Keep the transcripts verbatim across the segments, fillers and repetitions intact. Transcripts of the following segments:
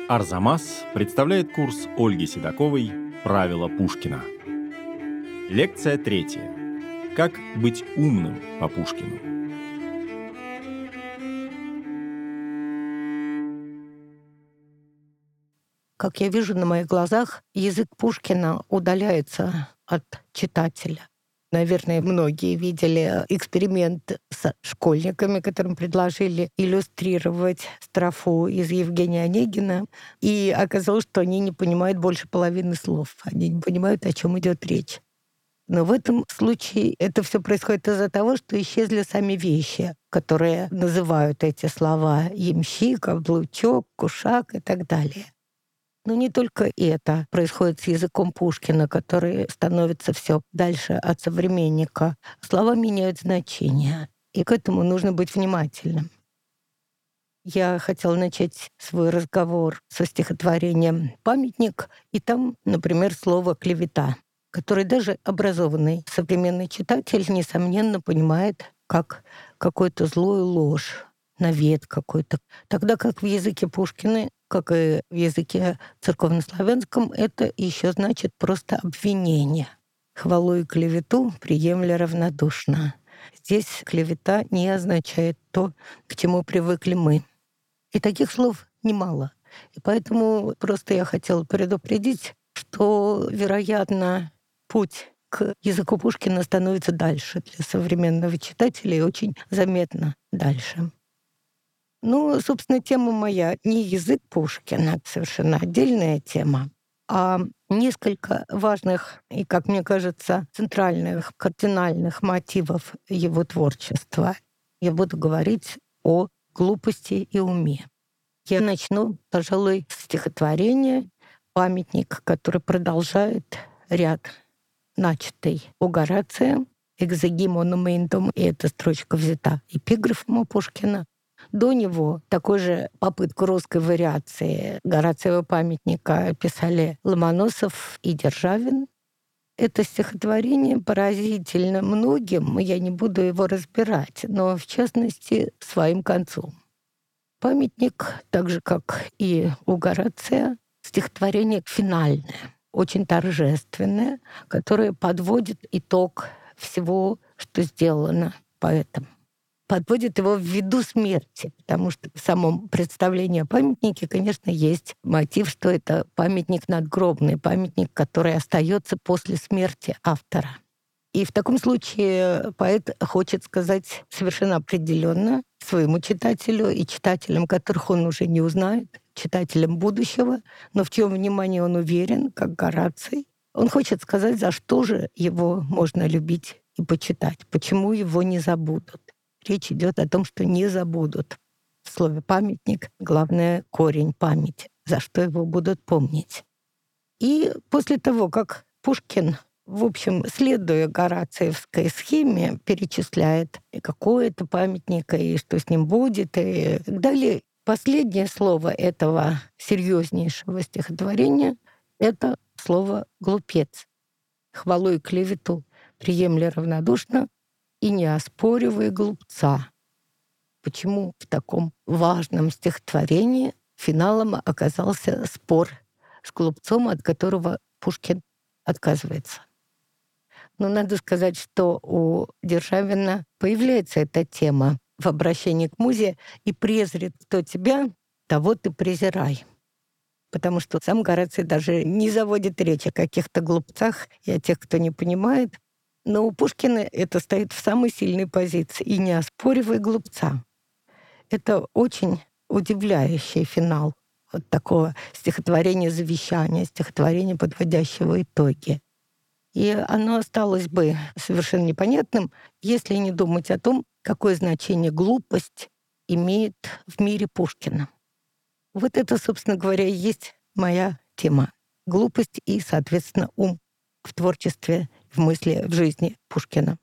Арзамас представляет курс Ольги Седоковой «Правила Пушкина». Лекция третья. Как быть умным по Пушкину. Как я вижу на моих глазах, язык Пушкина удаляется от читателя. Наверное, многие видели эксперимент с школьниками, которым предложили иллюстрировать строфу из Евгения Онегина, и оказалось, что они не понимают больше половины слов. Они не понимают, о чем идет речь. Но в этом случае это все происходит из-за того, что исчезли сами вещи, которые называют эти слова: ямщик, облучок, кушак и так далее. Но не только это происходит с языком Пушкина, который становится все дальше от современника. Слова меняют значение, и к этому нужно быть внимательным. Я хотела начать свой разговор со стихотворением «Памятник», и там, например, слово «клевета», которое даже образованный современный читатель, несомненно, понимает как какую-то злую ложь, навет какой-то. Тогда как в языке Пушкина, как и в языке церковнославянском, это еще значит просто обвинение. Хвалу и клевету приемля равнодушно. Здесь клевета не означает то, к чему привыкли мы. И таких слов немало. И поэтому просто я хотела предупредить, что, вероятно, путь к языку Пушкина становится дальше для современного читателя и очень заметно дальше. Ну, собственно, тема моя не язык Пушкина, совершенно отдельная тема, а несколько важных и, как мне кажется, центральных, кардинальных мотивов его творчества. Я буду говорить о глупости и уме. Я начну, пожалуй, с стихотворения «Памятник», который продолжает ряд, начатый у Горация, «Экзеги монументум», и эта строчка взята эпиграфом у Пушкина. До него такой же попытку русской вариации Горациева памятника писали Ломоносов и Державин. Это стихотворение поразительно многим, я не буду его разбирать, но в частности своим концом. Памятник, так же как и у Горация, стихотворение финальное, очень торжественное, которое подводит итог всего, что сделано поэтом. Подводит его в виду смерти, потому что в самом представлении о памятнике, конечно, есть мотив, что это памятник надгробный, памятник, который остается после смерти автора. И в таком случае поэт хочет сказать совершенно определенно своему читателю и читателям, которых он уже не узнает, читателям будущего, но в чьем внимании он уверен, как Гораций. Он хочет сказать, за что же его можно любить и почитать, почему его не забудут. Речь идет о том, что не забудут. В слове «памятник» главное — корень памяти, за что его будут помнить. И после того, как Пушкин, в общем, следуя горациевской схеме, перечисляет, и какой это памятник, и что с ним будет, и так далее, последнее слово этого серьезнейшего стихотворения — это слово «глупец». Хвалу и клевету приемля равнодушно и не оспоривай глупца. Почему в таком важном стихотворении финалом оказался спор с глупцом, от которого Пушкин отказывается? Но надо сказать, что у Державина появляется эта тема в обращении к музе: «И презрит кто тебя, того ты презирай». Потому что сам Гораций даже не заводит речь о каких-то глупцах и о тех, кто не понимает. Но у Пушкина это стоит в самой сильной позиции. И не оспоривай глупца. Это очень удивляющий финал вот такого стихотворения завещания, стихотворения, подводящего итоги. И оно осталось бы совершенно непонятным, если не думать о том, какое значение глупость имеет в мире Пушкина. Вот это, собственно говоря, и есть моя тема. Глупость и, соответственно, ум в творчестве, в мысли, в жизни Пушкина.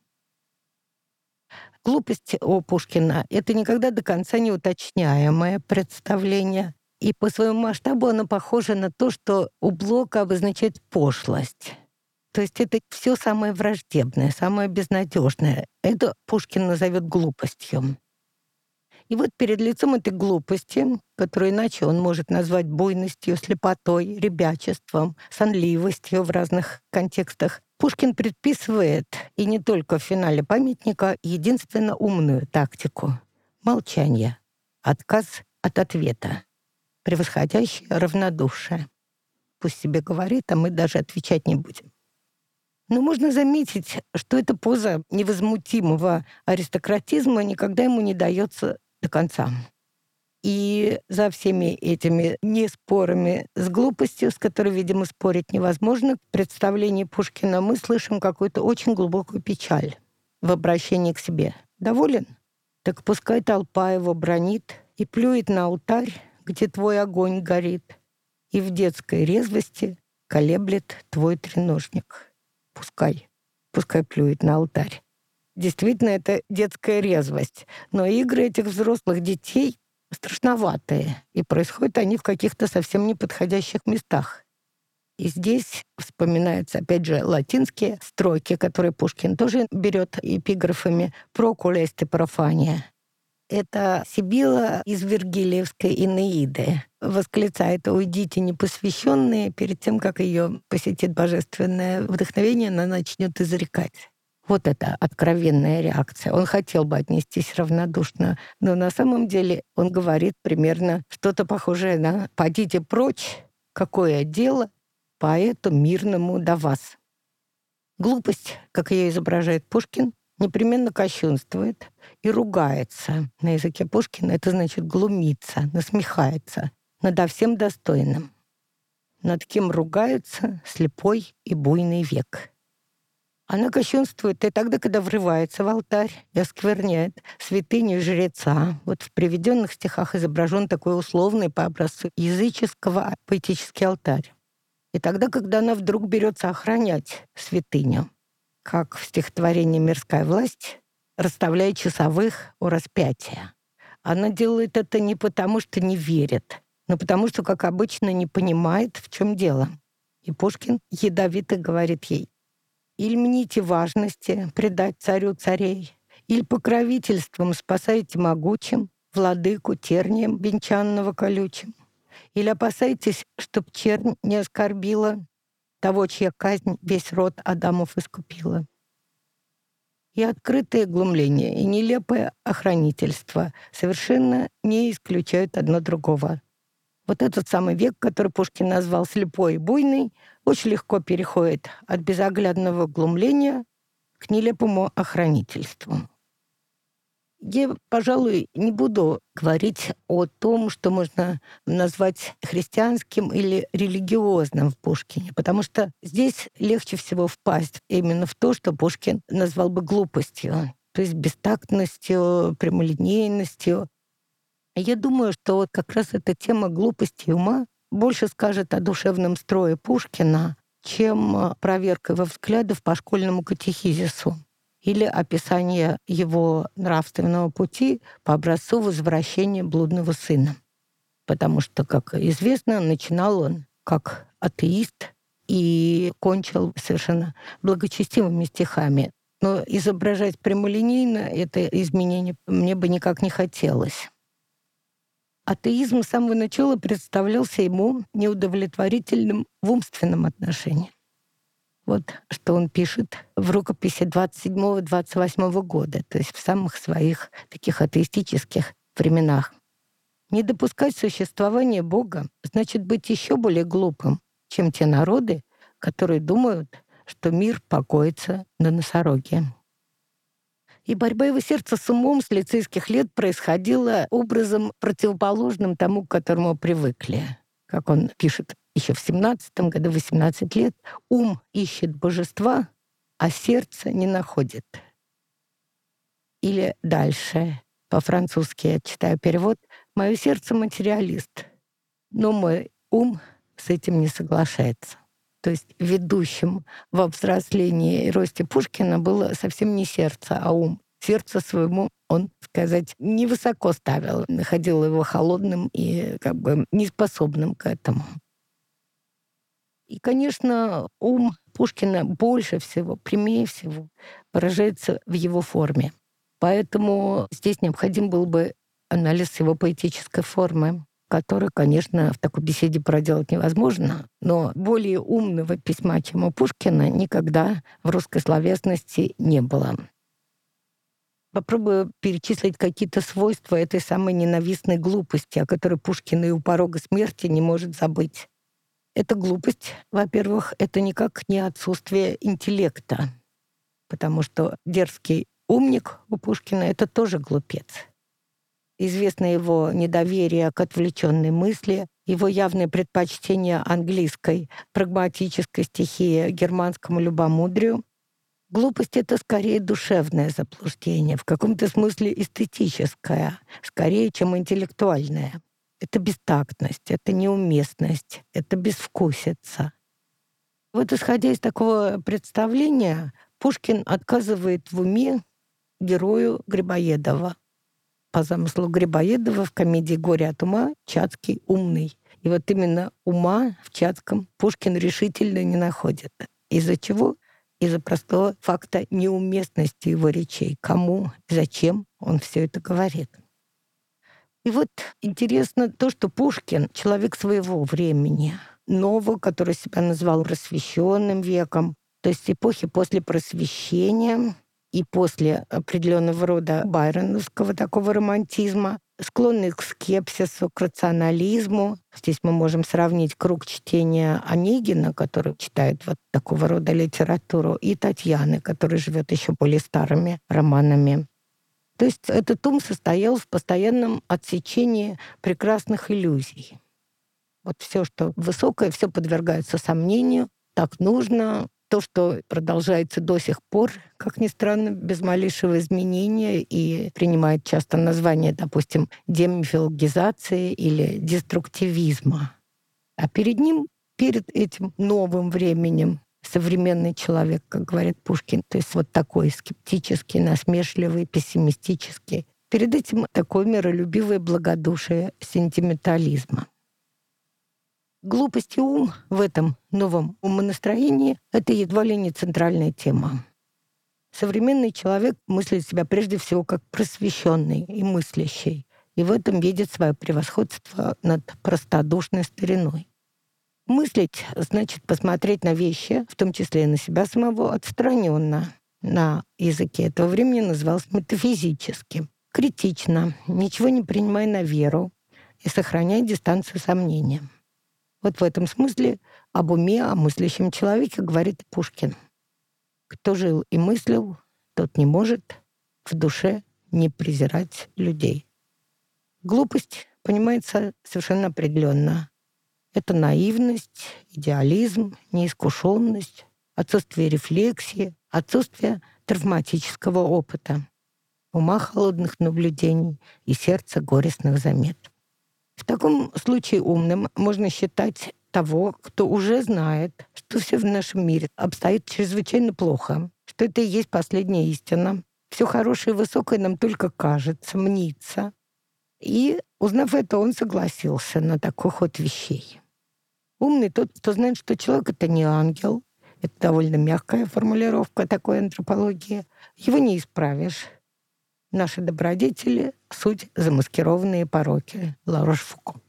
Глупость у Пушкина — это никогда до конца не уточняемое представление. И по своему масштабу оно похоже на то, что у Блока обозначает пошлость. То есть это все самое враждебное, самое безнадежное. Это Пушкин назовет глупостью. И вот перед лицом этой глупости, которую иначе он может назвать буйностью, слепотой, ребячеством, сонливостью в разных контекстах, Пушкин предписывает, и не только в финале памятника, единственно умную тактику — молчание, отказ от ответа, превосходящее равнодушие. Пусть себе говорит, а мы даже отвечать не будем. Но можно заметить, что эта поза невозмутимого аристократизма никогда ему не дается до конца. И за всеми этими неспорами с глупостью, с которой, видимо, спорить невозможно, в представлении Пушкина мы слышим какую-то очень глубокую печаль в обращении к себе. Доволен? Так пускай толпа его бранит и плюет на алтарь, где твой огонь горит, и в детской резвости колеблет твой треножник. Пускай. Пускай плюет на алтарь. Действительно, это детская резвость. Но игры этих взрослых детей страшноватые, и происходят они в каких-то совсем неподходящих местах. И здесь вспоминаются, опять же, латинские строки, которые Пушкин тоже берет эпиграфами «Procul est profania». Это Сибила из Вергилиевской «Энеиды». Восклицает: «Уйдите, непосвященные», перед тем, как ее посетит божественное вдохновение, она начнет изрекать. Вот это откровенная реакция. Он хотел бы отнестись равнодушно, но на самом деле он говорит примерно что-то похожее на «Подите прочь, какое дело поэту мирному до вас». Глупость, как ее изображает Пушкин, непременно кощунствует и ругается. На языке Пушкина это значит глумиться, насмехается надо всем достойным. Над кем ругается слепой и буйный век. Она кощунствует и тогда, когда врывается в алтарь и оскверняет святыню жреца. Вот в приведенных стихах изображен такой условный по образцу языческого поэтический алтарь. И тогда, когда она вдруг берется охранять святыню, как в стихотворении «Мирская власть», расставляя часовых у распятия. Она делает это не потому, что не верит, но потому, что, как обычно, не понимает, в чем дело. И Пушкин ядовито говорит ей: «Иль мните важности предать царю царей, иль покровительством спасаете могучим, владыку тернием венчанного колючим, или опасайтесь, чтоб чернь не оскорбила того, чья казнь весь род Адамов искупила». И открытое глумление, и нелепое охранительство совершенно не исключают одно другого. Вот этот самый век, который Пушкин назвал слепой и буйный, очень легко переходит от безоглядного глумления к нелепому охранительству. Я, пожалуй, не буду говорить о том, что можно назвать христианским или религиозным в Пушкине, потому что здесь легче всего впасть именно в то, что Пушкин назвал бы глупостью, то есть бестактностью, прямолинейностью. Я думаю, что вот как раз эта тема глупости и ума больше скажет о душевном строе Пушкина, чем проверка его взглядов по школьному катехизису или описание его нравственного пути по образцу возвращения блудного сына. Потому что, как известно, начинал он как атеист и кончил совершенно благочестивыми стихами. Но изображать прямолинейно это изменение мне бы никак не хотелось. Атеизм с самого начала представлялся ему неудовлетворительным в умственном отношении. Вот что он пишет в рукописи двадцать седьмого — двадцать восьмого года, то есть в самых своих таких атеистических временах. «Не допускать существования Бога значит быть еще более глупым, чем те народы, которые думают, что мир покоится на носороге». И борьба его сердца с умом с лицейских лет происходила образом противоположным тому, к которому привыкли. Как он пишет еще в семнадцатом году, восемнадцать лет, «Ум ищет божества, а сердце не находит». Или дальше, по-французски я читаю перевод: «Мое сердце материалист, но мой ум с этим не соглашается». То есть ведущим во взрослении и росте Пушкина было совсем не сердце, а ум. Сердце своему он, сказать, невысоко ставил, находил его холодным и как бы неспособным к этому. И, конечно, ум Пушкина больше всего, прямее всего выражается в его форме. Поэтому здесь необходим был бы анализ его поэтической формы, который, конечно, в такой беседе проделать невозможно, но более умного письма, чем у Пушкина, никогда в русской словесности не было. Попробую перечислить какие-то свойства этой самой ненавистной глупости, о которой Пушкин и у порога смерти не может забыть. Эта глупость, во-первых, это никак не отсутствие интеллекта, потому что дерзкий умник у Пушкина — это тоже глупец. Известно его недоверие к отвлеченной мысли, его явное предпочтение английской прагматической стихии германскому любомудрию. Глупость — это скорее душевное заблуждение, в каком-то смысле эстетическое, скорее, чем интеллектуальное. Это бестактность, это неуместность, это безвкусица. Вот исходя из такого представления, Пушкин отказывает в уме герою Грибоедова. По замыслу Грибоедова в комедии «Горе от ума» Чацкий умный. И вот именно ума в Чацком Пушкин решительно не находит. Из-за чего? Из-за простого факта неуместности его речей. Кому, зачем он все это говорит. И вот интересно то, что Пушкин — человек своего времени, нового, который себя назвал просвещенным веком, то есть эпохи после Просвещения и после определенного рода байроновского такого романтизма, склонный к скепсису, к рационализму. Здесь мы можем сравнить круг чтения Онегина, который читает вот такого рода литературу, и Татьяны, которая живет еще более старыми романами. То есть этот ум состоял в постоянном отсечении прекрасных иллюзий. Вот все, что высокое, все подвергается сомнению, так нужно. То, что продолжается до сих пор, как ни странно, без малейшего изменения и принимает часто название, допустим, демифилогизации или деструктивизма. А перед ним, перед этим новым временем, современный человек, как говорит Пушкин, то есть вот такой скептический, насмешливый, пессимистический. Перед этим такое миролюбивое благодушие сентиментализма. Глупость и ум в этом новом умонастроении — это едва ли не центральная тема. Современный человек мыслит себя прежде всего как просвещенный и мыслящий, и в этом видит свое превосходство над простодушной стариной. Мыслить значит посмотреть на вещи, в том числе и на себя самого, отстраненно. На языке этого времени называлось метафизически. Критично, ничего не принимая на веру и сохраняя дистанцию сомнения. Вот в этом смысле об уме, о мыслящем человеке говорит Пушкин. Кто жил и мыслил, тот не может в душе не презирать людей. Глупость понимается совершенно определенно. Это наивность, идеализм, неискушенность, отсутствие рефлексии, отсутствие травматического опыта, ума холодных наблюдений и сердца горестных замет. В таком случае умным можно считать того, кто уже знает, что все в нашем мире обстоит чрезвычайно плохо, что это и есть последняя истина. Все хорошее и высокое нам только кажется, мнится. И, узнав это, он согласился на такой ход вещей. Умный тот, кто знает, что человек — это не ангел. Это довольно мягкая формулировка такой антропологии. Его не исправишь. Наши добродетели — суть замаскированные пороки. Ла Рошфуко.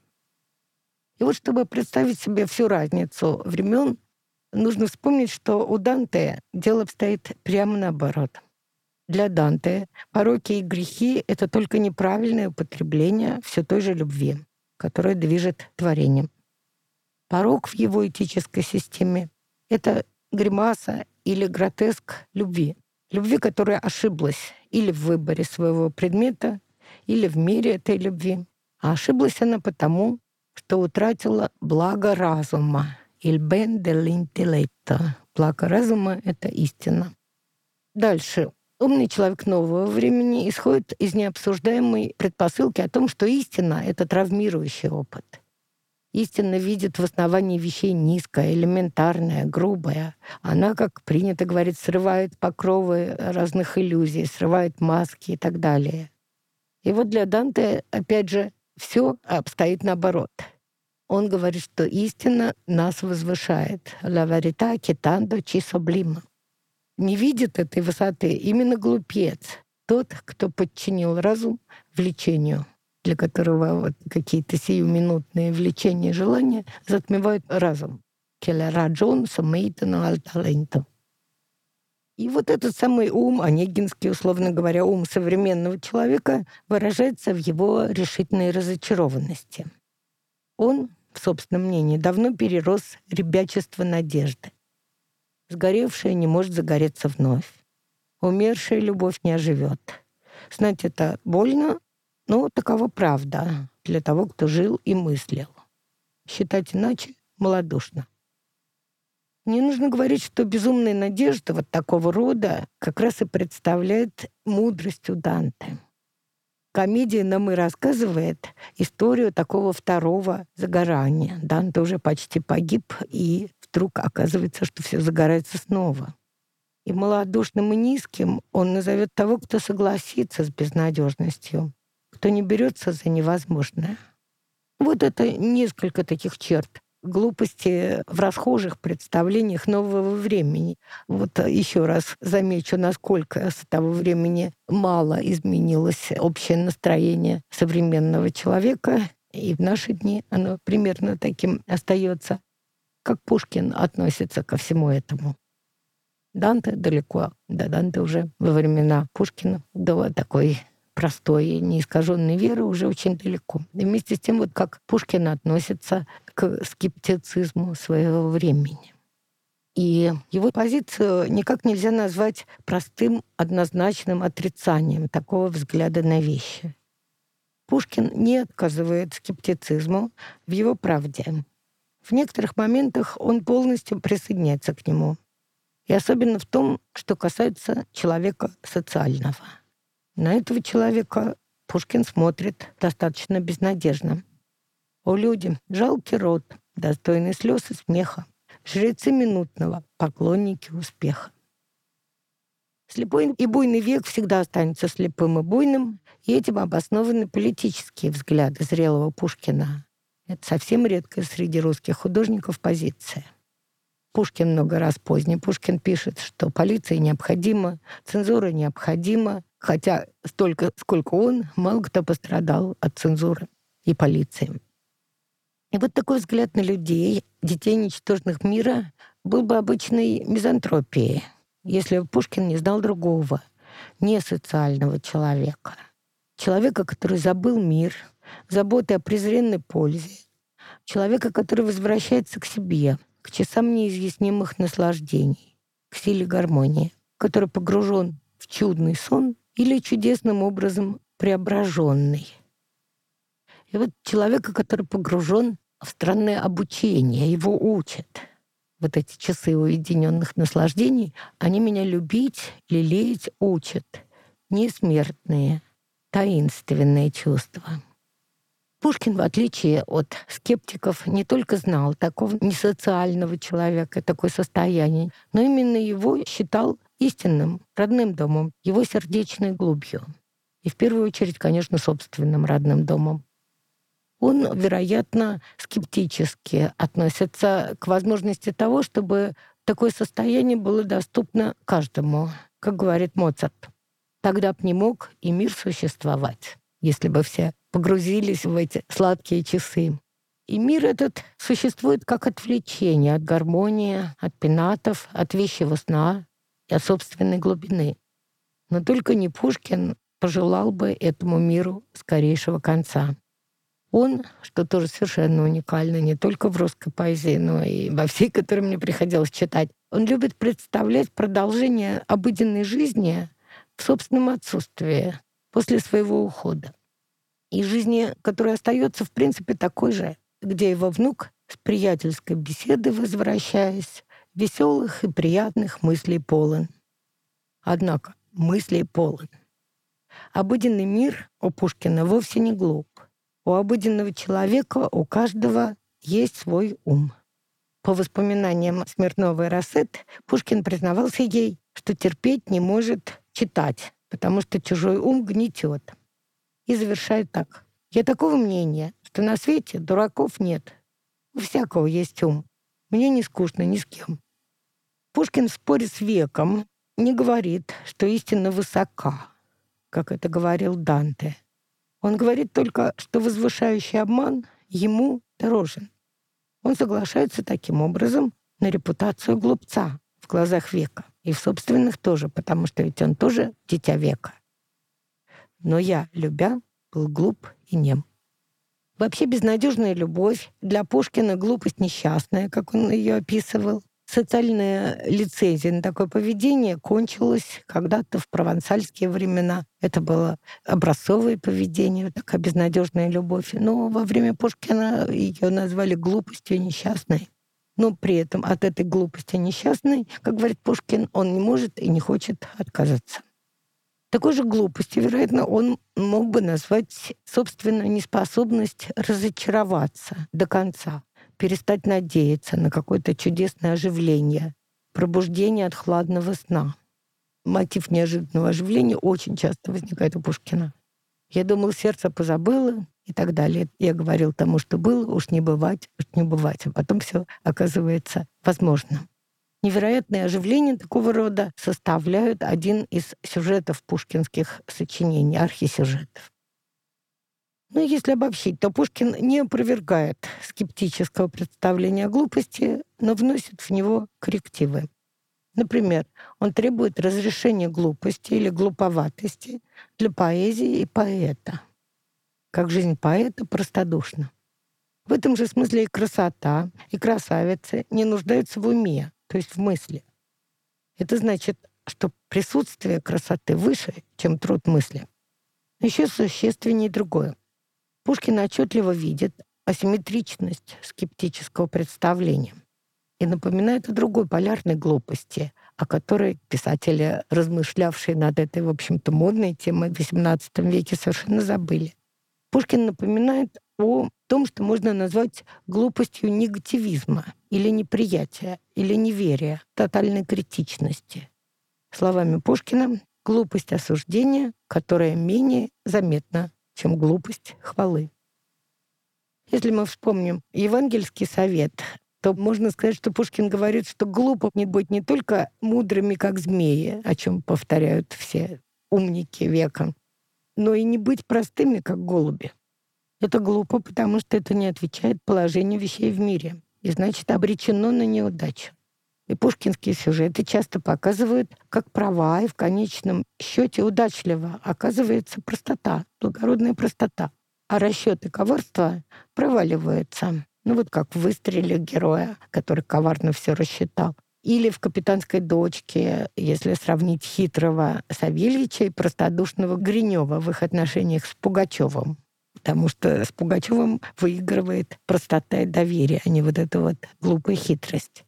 И вот чтобы представить себе всю разницу времен, нужно вспомнить, что у Данте дело обстоит прямо наоборот. Для Данте пороки и грехи — это только неправильное употребление все той же любви, которая движет творением. Порок в его этической системе — это гримаса или гротеск любви. Любви, которая ошиблась или в выборе своего предмета, или в мере этой любви. А ошиблась она потому, что утратила благо разума. Il ben dell'intelletto. Благо разума — это истина. Дальше. Умный человек нового времени исходит из необсуждаемой предпосылки о том, что истина — это травмирующий опыт. Истина видит в основании вещей низкое, элементарное, грубое. Она, как принято говорить, срывает покровы разных иллюзий, срывает маски и так далее. И вот для Данте, опять же, все обстоит наоборот. Он говорит, что истина нас возвышает. «La verità che tanto ci sublima». Не видит этой высоты именно глупец, тот, кто подчинил разум влечению. для которого вот какие-то сиюминутные влечения и желания затмевают разум. «Che la ragione sommitano al talento». И вот этот самый ум, онегинский, условно говоря, ум современного человека, выражается в его решительной разочарованности. Он, в собственном мнении, давно перерос ребячество надежды. Сгоревшая не может загореться вновь. Умершая любовь не оживет. Знать это больно, но такова правда для того, кто жил и мыслил. Считать иначе малодушно. Не нужно говорить, что безумная надежда вот такого рода как раз и представляет мудрость у Данте. Комедия нам и рассказывает историю такого второго загорания. Данте уже почти погиб, и вдруг оказывается, что все загорается снова. И малодушным и низким он назовет того, кто согласится с безнадежностью, кто не берется за невозможное. Вот это несколько таких черт глупости в расхожих представлениях нового времени. Вот еще раз замечу, насколько с того времени мало изменилось общее настроение современного человека, и в наши дни оно примерно таким остается. Как Пушкин относится ко всему этому. Данте далеко, да, Данте уже во времена Пушкина, до такой простой и неискаженной веры уже очень далеко. И вместе с тем, вот как Пушкин относится к скептицизму своего времени. И его позицию никак нельзя назвать простым, однозначным отрицанием такого взгляда на вещи. Пушкин не отказывает скептицизму в его правде. В некоторых моментах он полностью присоединяется к нему. И особенно в том, что касается человека социального. На этого человека Пушкин смотрит достаточно безнадежно. О, люди, жалкий род, достойный слез и смеха, жрецы минутного, поклонники успеха. Слепой и буйный век всегда останется слепым и буйным, и этим обоснованы политические взгляды зрелого Пушкина. Это совсем редкая среди русских художников позиция. Пушкин много раз поздний. Пушкин пишет, что полиция необходима, цензура необходима, хотя столько, сколько он, мало кто пострадал от цензуры и полиции. И вот такой взгляд на людей, детей ничтожных мира, был бы обычной мизантропией, если бы Пушкин не знал другого, не социального человека. Человека, который забыл мир, заботы о презренной пользе. Человека, который возвращается к себе, к часам неизъяснимых наслаждений, к силе гармонии, который погружен в чудный сон или чудесным образом преображенный. И вот человека, который погружен в странное обучение, его учат. Вот эти часы уединенных наслаждений, они меня любить, лелеять учат. Несмертные, таинственные чувства. Пушкин, в отличие от скептиков, не только знал такого несоциального человека, такое состояние, но именно его считал истинным, родным домом, его сердечной глубью. И в первую очередь, конечно, собственным родным домом. Он, вероятно, скептически относится к возможности того, чтобы такое состояние было доступно каждому, как говорит Моцарт. Тогда б не мог и мир существовать, если бы все погрузились в эти сладкие часы. И мир этот существует как отвлечение от гармонии, от пенатов, от вещего сна и от собственной глубины. Но только не Пушкин пожелал бы этому миру скорейшего конца. Он, что тоже совершенно уникально не только в русской поэзии, но и во всей, которую мне приходилось читать, он любит представлять продолжение обыденной жизни в собственном отсутствии, после своего ухода. И жизни, которая остается в принципе такой же, где его внук с приятельской беседы, возвращаясь, веселых и приятных мыслей полон. Однако мыслей полон. Обыденный мир у Пушкина вовсе не глуп. У обыденного человека у каждого есть свой ум. По воспоминаниям Смирновой Рассет, Пушкин признавался ей, что терпеть не может читать, потому что чужой ум гнетет. И завершает так. «Я такого мнения, что на свете дураков нет. У всякого есть ум. Мне не скучно ни с кем». Пушкин в споре с веком не говорит, что истина высока, как это говорил Данте. Он говорит только, что возвышающий обман ему дорожен. Он соглашается таким образом на репутацию глупца в глазах века. И в собственных тоже, потому что ведь он тоже дитя века. Но я, любя, был глуп и нем. Вообще безнадежная любовь, для Пушкина глупость несчастная, как он ее описывал. Социальная лицензия на такое поведение кончилась когда-то в провансальские времена. Это было образцовое поведение, такая безнадежная любовь. Но во время Пушкина ее назвали глупостью несчастной. Но при этом от этой глупости несчастной, как говорит Пушкин, он не может и не хочет отказаться. Такой же глупостью, вероятно, он мог бы назвать собственную неспособность разочароваться до конца, перестать надеяться на какое-то чудесное оживление, пробуждение от хладного сна. Мотив неожиданного оживления очень часто возникает у Пушкина. «Я думал, сердце позабыло» и так далее. Я говорил тому, что было, уж не бывать, уж не бывать. А потом все оказывается возможным. Невероятное оживление такого рода составляют один из сюжетов пушкинских сочинений, архисюжетов. Ну, если обобщить, то Пушкин не опровергает скептического представления о глупости, но вносит в него коррективы. Например, он требует разрешения глупости или глуповатости для поэзии и поэта. Как жизнь поэта простодушна. В этом же смысле и красота, и красавицы не нуждаются в уме, то есть в мысли. Это значит, что присутствие красоты выше, чем труд мысли. Еще существеннее другое. Пушкин отчетливо видит асимметричность скептического представления и напоминает о другой полярной глупости, о которой писатели, размышлявшие над этой, в общем-то, модной темой в восемнадцатом веке, совершенно забыли. Пушкин напоминает о том, что можно назвать глупостью негативизма или неприятия, или неверия, тотальной критичности. Словами Пушкина, глупость осуждения, которая менее заметна, чем глупость хвалы. Если мы вспомним евангельский совет, то можно сказать, что Пушкин говорит, что глупо не быть не только мудрыми, как змеи, о чем повторяют все умники века, но и не быть простыми, как голуби. Это глупо, потому что это не отвечает положению вещей в мире и, значит, обречено на неудачу. И пушкинские сюжеты часто показывают, как права и в конечном счете удачливо оказывается простота, благородная простота. А расчеты коварства проваливаются. Ну вот как в «Выстреле» героя, который коварно все рассчитал. Или в «Капитанской дочке», если сравнить хитрого Савельича и простодушного Гринева в их отношениях с Пугачевым. Потому что с Пугачевым выигрывает простота и доверие, а не вот эта вот глупая хитрость.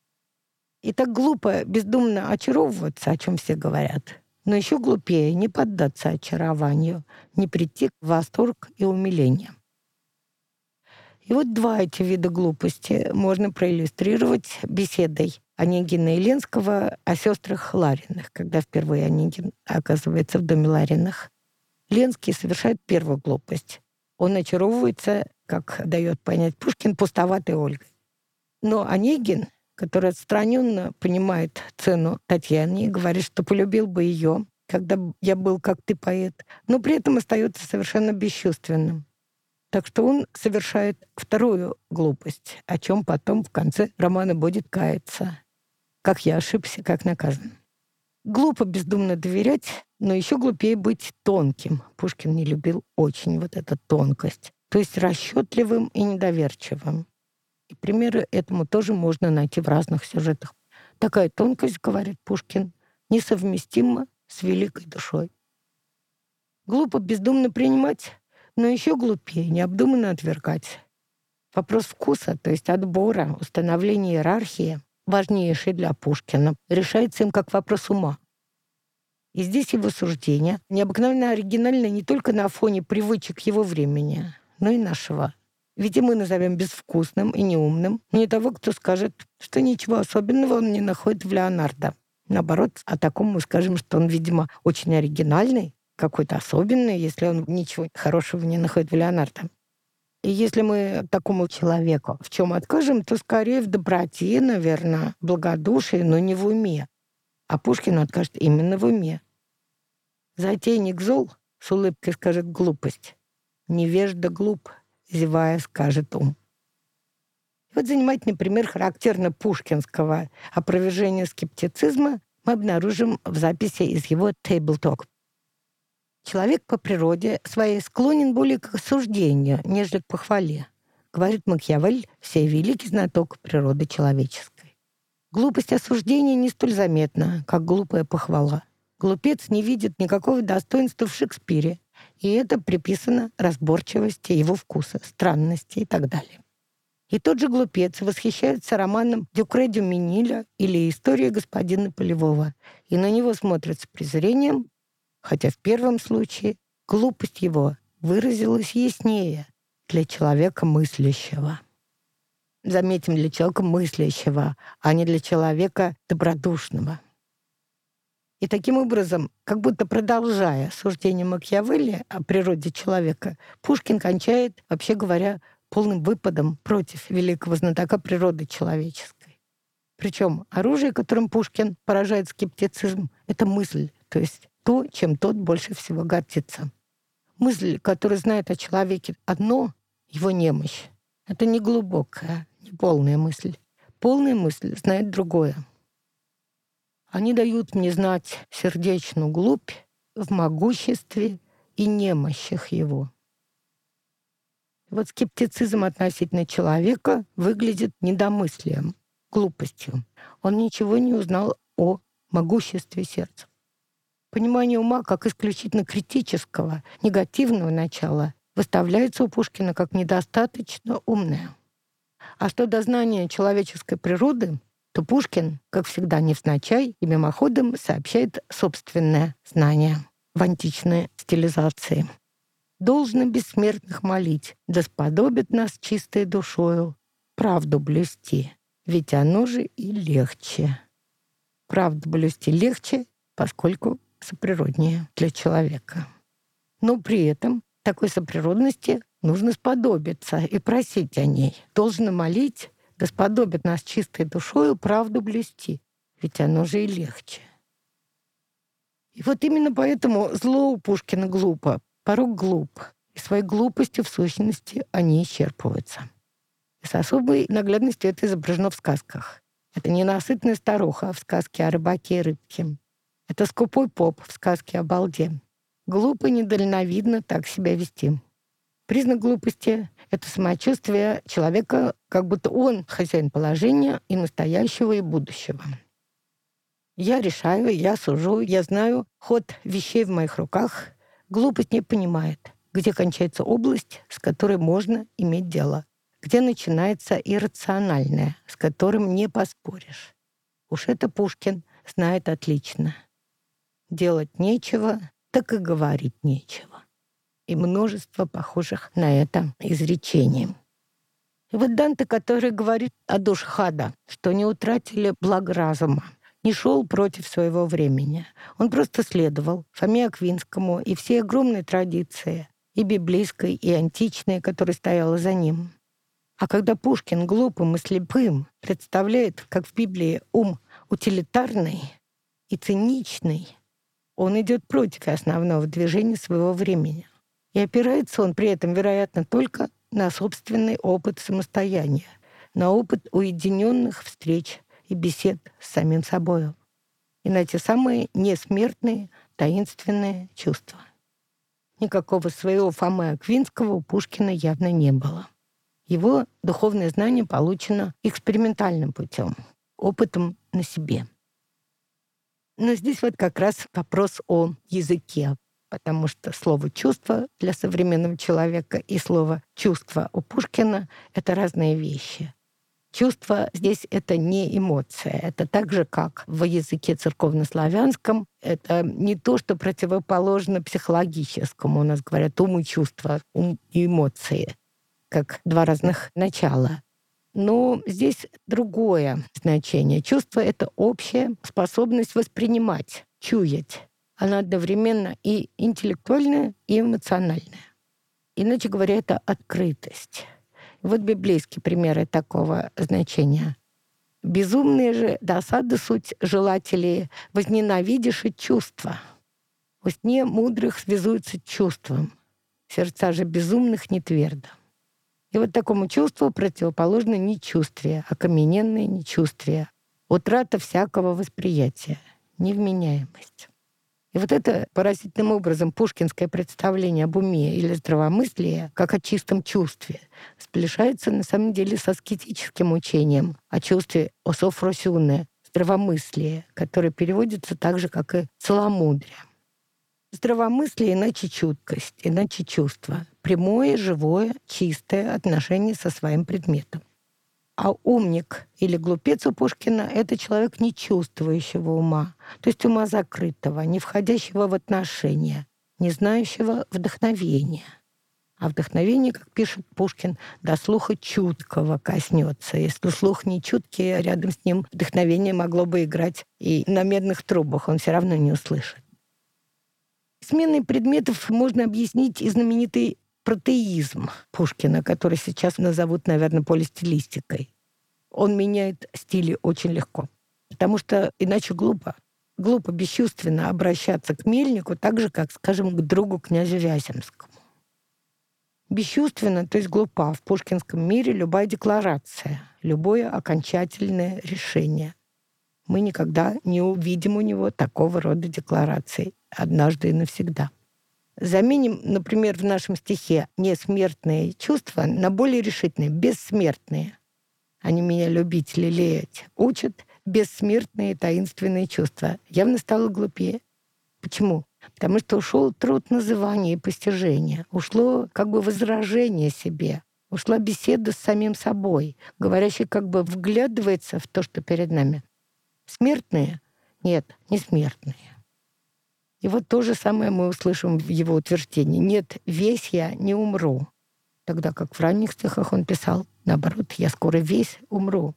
И так глупо бездумно очаровываться, о чем все говорят. Но еще глупее не поддаться очарованию, не прийти в восторг и умиление. И вот два эти вида глупости можно проиллюстрировать беседой Онегина и Ленского о сестрах Лариных, когда впервые Онегин оказывается в доме Лариных. Ленский совершает первую глупость. Он очаровывается, как дает понять Пушкин, пустоватой Ольгой. Но Онегин, который отстраненно понимает цену Татьяне и говорит, что полюбил бы ее, когда я был как ты поэт, но при этом остается совершенно бесчувственным. Так что он совершает вторую глупость, о чем потом в конце романа будет каяться. Как я ошибся, как наказан. Глупо бездумно доверять, но еще глупее быть тонким. Пушкин не любил очень вот эту тонкость. То есть расчетливым и недоверчивым. И примеры этому тоже можно найти в разных сюжетах. Такая тонкость, говорит Пушкин, несовместима с великой душой. Глупо бездумно принимать, но еще глупее необдуманно отвергать. Вопрос вкуса, то есть отбора, установления иерархии, важнейший для Пушкина, решается им как вопрос ума. И здесь его суждение необыкновенно оригинальное не только на фоне привычек его времени, но и нашего. Ведь и мы назовем безвкусным и неумным не того, кто скажет, что ничего особенного он не находит в Леонардо. Наоборот, о таком мы скажем, что он, видимо, очень оригинальный, какой-то особенный, если он ничего хорошего не находит в Леонардо. И если мы такому человеку в чем откажем, то скорее в доброте, наверное, благодушии, но не в уме. А Пушкин откажет именно в уме. Затейник зол, с улыбкой скажет глупость. невежда глуп, зевая, скажет ум. Вот занимательный пример характерно пушкинского опровержения скептицизма мы обнаружим в записи из его «Table Talk». Человек по природе своей склонен более к осуждению, нежели к похвале, говорит Макиавель, сей великий знаток природы человеческой. Глупость осуждения не столь заметна, как глупая похвала. Глупец не видит никакого достоинства в Шекспире, и это приписано разборчивости его вкуса, странности и так далее. И тот же глупец восхищается романом Дюкре дю Миниля или историей господина Полевого, и на него смотрит с презрением, хотя в первом случае глупость его выразилась яснее для человека мыслящего. Заметим, для человека мыслящего, а не для человека добродушного. И таким образом, как будто продолжая суждение Макиавелли о природе человека, Пушкин кончает, вообще говоря, полным выпадом против великого знатока природы человеческой. Причем оружие, которым Пушкин поражает скептицизм, это мысль, то есть то, чем тот больше всего гордится. Мысль, которая знает о человеке одно, его немощь. Это не глубокая, не полная мысль. Полная мысль знает другое. Они дают мне знать сердечную глубь в могуществе и немощах его. Вот скептицизм относительно человека выглядит недомыслием, глупостью. Он ничего не узнал о могуществе сердца. Понимание ума как исключительно критического, негативного начала выставляется у Пушкина как недостаточно умное. А что до знания человеческой природы, то Пушкин, как всегда невзначай и мимоходом, сообщает собственное знание в античной стилизации. «Должно бессмертных молить, да сподобит нас чистой душою правду блюсти, ведь оно же и легче». Правду блюсти легче, поскольку соприроднее для человека. Но при этом такой соприродности нужно сподобиться и просить о ней. Должно молить, да сподобит нас чистой душою правду блюсти, ведь оно же и легче. И вот именно поэтому зло у Пушкина глупо, порок глуп, и своей глупостью, в сущности, они исчерпываются. И с особой наглядностью это изображено в сказках. Это ненасытная старуха в сказке о рыбаке и рыбке. Это скупой поп в сказке о балде. Глупо и недальновидно так себя вести. Признак глупости — это самочувствие человека, как будто он хозяин положения и настоящего, и будущего. Я решаю, я сужу, я знаю ход вещей в моих руках. Глупость не понимает, где кончается область, с которой можно иметь дело, где начинается иррациональное, с которым не поспоришь. Уж это Пушкин знает отлично. Делать нечего, так и говорить нечего. И множество похожих на это изречений. И вот Данте, который говорит о душах ада, что не утратили благ разума, не шел против своего времени. Он просто следовал Фоме Аквинскому и всей огромной традиции, и библейской, и античной, которая стояла за ним. А когда Пушкин глупым и слепым представляет, как в Библии ум утилитарный и циничный, он идет против основного движения своего времени. И опирается он при этом, вероятно, только на собственный опыт самостояния, на опыт уединенных встреч и бесед с самим собою, и на те самые несмертные, таинственные чувства. Никакого своего Фомы Аквинского у Пушкина явно не было. Его духовное знание получено экспериментальным путем, опытом на себе. Но здесь вот как раз вопрос о языке, потому что слово «чувство» для современного человека и слово «чувство» у Пушкина — это разные вещи. Чувство здесь — это не эмоция. Это так же, как в языке церковнославянском. Это не то, что противоположно психологическому. У нас говорят ум и чувство, ум и эмоции, как два разных начала. Но здесь другое значение. Чувство — это общая способность воспринимать, чуять. Она одновременно и интеллектуальная, и эмоциональная. Иначе говоря, это открытость. Вот библейские примеры такого значения. «Безумные же досады суть желателей, возненавидишь и чувства. Во сне мудрых связуются чувством. Сердца же безумных не твердо. И вот такому чувству противоположно нечувствие, окамененное нечувствие, утрата всякого восприятия, невменяемость. И вот это поразительным образом пушкинское представление об уме или здравомыслии, как о чистом чувстве, сближается на самом деле с аскетическим учением о чувстве ософросюне, здравомыслие, которое переводится так же, как и целомудрие. Здравомыслие иначе чуткость, иначе чувство. Прямое, живое, чистое отношение со своим предметом. А умник или глупец у Пушкина — это человек не чувствующего ума, то есть ума закрытого, не входящего в отношения, не знающего вдохновения. А вдохновение, как пишет Пушкин, до слуха чуткого коснется. Если слух не чуткий, рядом с ним вдохновение могло бы играть и на медных трубах, он все равно не услышит. Сменой предметов можно объяснить и знаменитый протеизм Пушкина, который сейчас назовут, наверное, полистилистикой. Он меняет стили очень легко, потому что иначе глупо. Глупо, бесчувственно обращаться к мельнику так же, как, скажем, к другу князю Вяземскому. Бесчувственно, то есть глупа в пушкинском мире любая декларация, любое окончательное решение. Мы никогда не увидим у него такого рода деклараций однажды и навсегда. Заменим, например, в нашем стихе несмертные чувства на более решительные, бессмертные. Они меня любить, лелеять учат бессмертные таинственные чувства. Явно стало глупее. Почему? Потому что ушел труд называния и постижения. Ушло как бы возражение себе. Ушла беседа с самим собой, говорящий как бы вглядывается в то, что перед нами. Смертные? Нет, не смертные. И вот то же самое мы услышим в его утверждении. «Нет, весь я не умру». Тогда как в ранних стихах он писал, наоборот, «я скоро весь умру».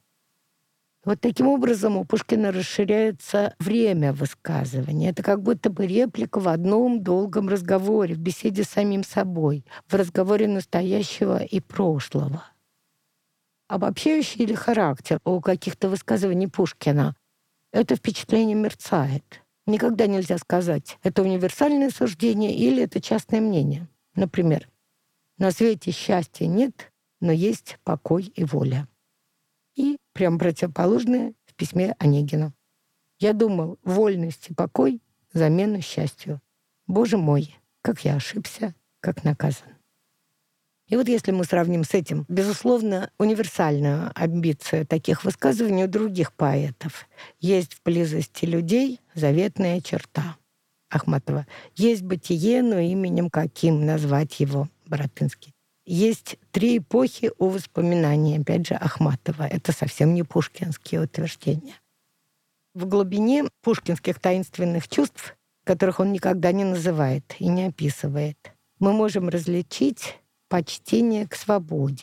Вот таким образом у Пушкина расширяется время высказывания. Это как будто бы реплика в одном долгом разговоре, в беседе с самим собой, в разговоре настоящего и прошлого. Обобщающий ли характер у каких-то высказываний Пушкина — это впечатление мерцает. Никогда нельзя сказать, это универсальное суждение или это частное мнение. Например, «На свете счастья нет, но есть покой и воля». И прям противоположное в письме Онегину. «Я думал, вольность и покой — замена счастью. Боже мой, как я ошибся, как наказан». И вот если мы сравним с этим, безусловно, универсальную амбицию таких высказываний у других поэтов. Есть в близости людей заветная черта Ахматова. Есть бытие, но именем каким назвать его, Баратынский. Есть три эпохи у воспоминаний, опять же, Ахматова. Это совсем не пушкинские утверждения. В глубине пушкинских таинственных чувств, которых он никогда не называет и не описывает, мы можем различить почтение к свободе.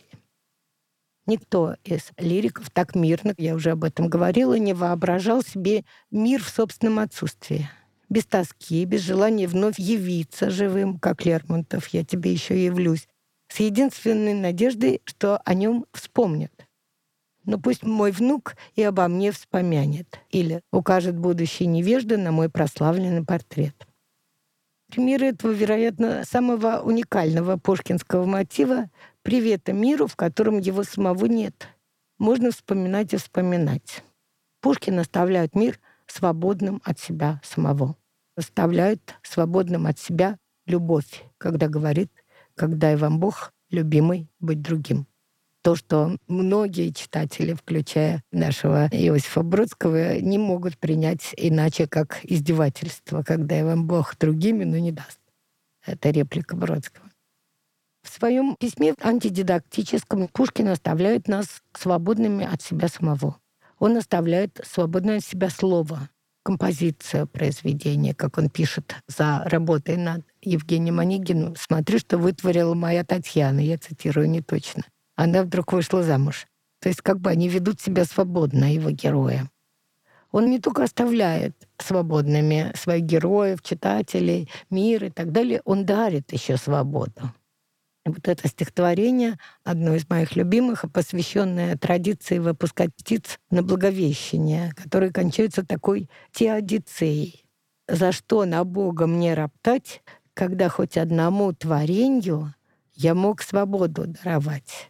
Никто из лириков так мирно, я уже об этом говорила, не воображал себе мир в собственном отсутствии. Без тоски, без желания вновь явиться живым, как Лермонтов, «я тебе еще явлюсь», с единственной надеждой, что о нем вспомнят. «Но пусть мой внук и обо мне вспомянет» или «укажет будущий невежда на мой прославленный портрет». Пример этого, вероятно, самого уникального пушкинского мотива «Привета миру, в котором его самого нет». Можно вспоминать и вспоминать. Пушкин оставляет мир свободным от себя самого. Оставляет свободным от себя любовь, когда говорит «когда дай вам Бог, любимый, быть другим». То, что многие читатели, включая нашего Иосифа Бродского, не могут принять иначе, как издевательство, когда дай вам Бог другими, но не даст. Это реплика Бродского. В своем письме антидидактическом Пушкин оставляет нас свободными от себя самого. Он оставляет свободное от себя слово, композицию произведения, как он пишет за работой над Евгением Онегиным. «Смотри, что вытворила моя Татьяна», я цитирую не точно. Она вдруг вышла замуж. То есть как бы они ведут себя свободно, его герои. Он не только оставляет свободными своих героев, читателей, мир и так далее, он дарит еще свободу. И вот это стихотворение, одно из моих любимых, посвященное традиции выпускать птиц на Благовещение, которое кончается такой теодицеей. «За что на Бога мне роптать, когда хоть одному творению я мог свободу даровать.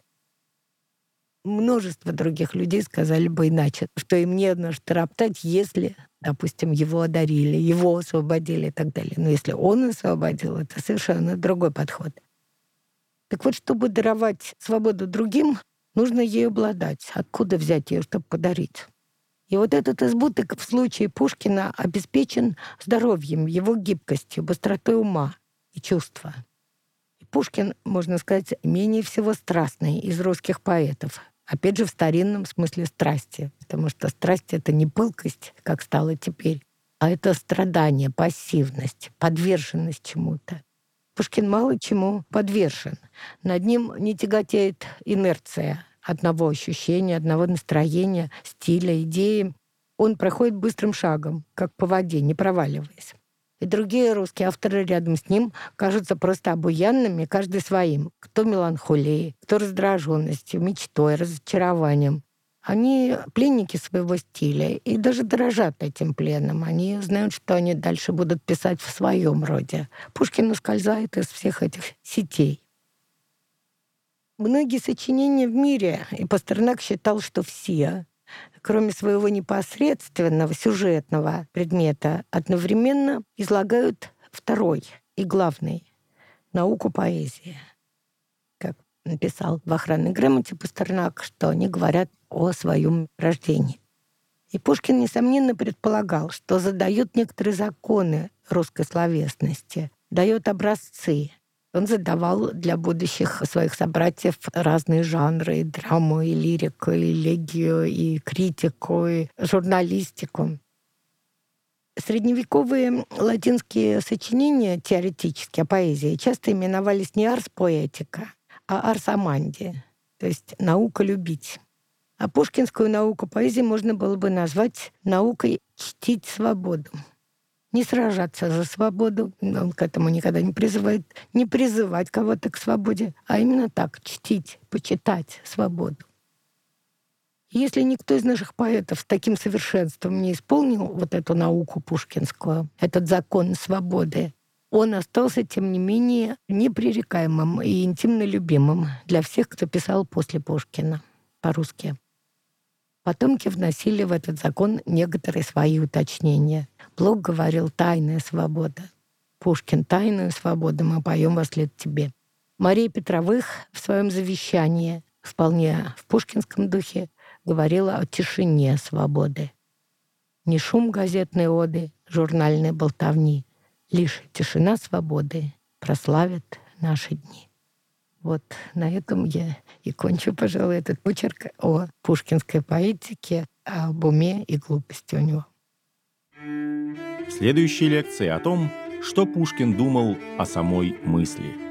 Множество других людей сказали бы иначе, что им не на что роптать, если, допустим, его одарили, его освободили и так далее. Но если он освободил, это совершенно другой подход. Так вот, чтобы даровать свободу другим, нужно ей обладать. Откуда взять ее, чтобы подарить? И вот этот избыток в случае Пушкина обеспечен здоровьем, его гибкостью, быстротой ума и чувства. И Пушкин, можно сказать, менее всего страстный из русских поэтов. Опять же, в старинном смысле страсти. Потому что страсть — это не пылкость, как стало теперь, а это страдание, пассивность, подверженность чему-то. Пушкин мало чему подвержен. Над ним не тяготеет инерция одного ощущения, одного настроения, стиля, идеи. Он проходит быстрым шагом, как по воде, не проваливаясь. И другие русские авторы рядом с ним кажутся просто обуянными, каждый своим. Кто меланхолией, кто раздраженностью, мечтой, разочарованием. Они пленники своего стиля и даже дорожат этим пленом. Они знают, что они дальше будут писать в своем роде. Пушкин ускользает из всех этих сетей. Многие сочинения в мире, и Пастернак считал, что все, кроме своего непосредственного сюжетного предмета, одновременно излагают второй и главный — науку поэзии. Как написал в «Охранной грамоте» Пастернак, что они говорят о своем рождении. И Пушкин, несомненно, предполагал, что задает некоторые законы русской словесности, дает образцы. Он задавал для будущих своих собратьев разные жанры: и драму, и лирику, и элегию, и критику, и журналистику. Средневековые латинские сочинения, теоретические, о поэзии, часто именовались не «арс поэтика», а «арс аманди», то есть «наука любить». А пушкинскую науку поэзии можно было бы назвать наукой чтить свободу. Не сражаться за свободу, он к этому никогда не призывает, не призывать кого-то к свободе, а именно так, чтить, почитать свободу. Если никто из наших поэтов с таким совершенством не исполнил вот эту науку пушкинскую, этот закон свободы, он остался, тем не менее, непререкаемым и интимно любимым для всех, кто писал после Пушкина по-русски. Потомки вносили в этот закон некоторые свои уточнения. Блок говорил «тайная свобода». Пушкин «тайную свободу мы поем вослед тебе». Мария Петровых в своем завещании, вполне в пушкинском духе, говорила о тишине свободы. Не шум газетной оды, журнальной болтовни, лишь тишина свободы прославит наши дни. Вот на этом я и кончу, пожалуй, этот очерк о пушкинской поэтике, об уме и глупости у него. В следующей лекции о том, что Пушкин думал о самой мысли.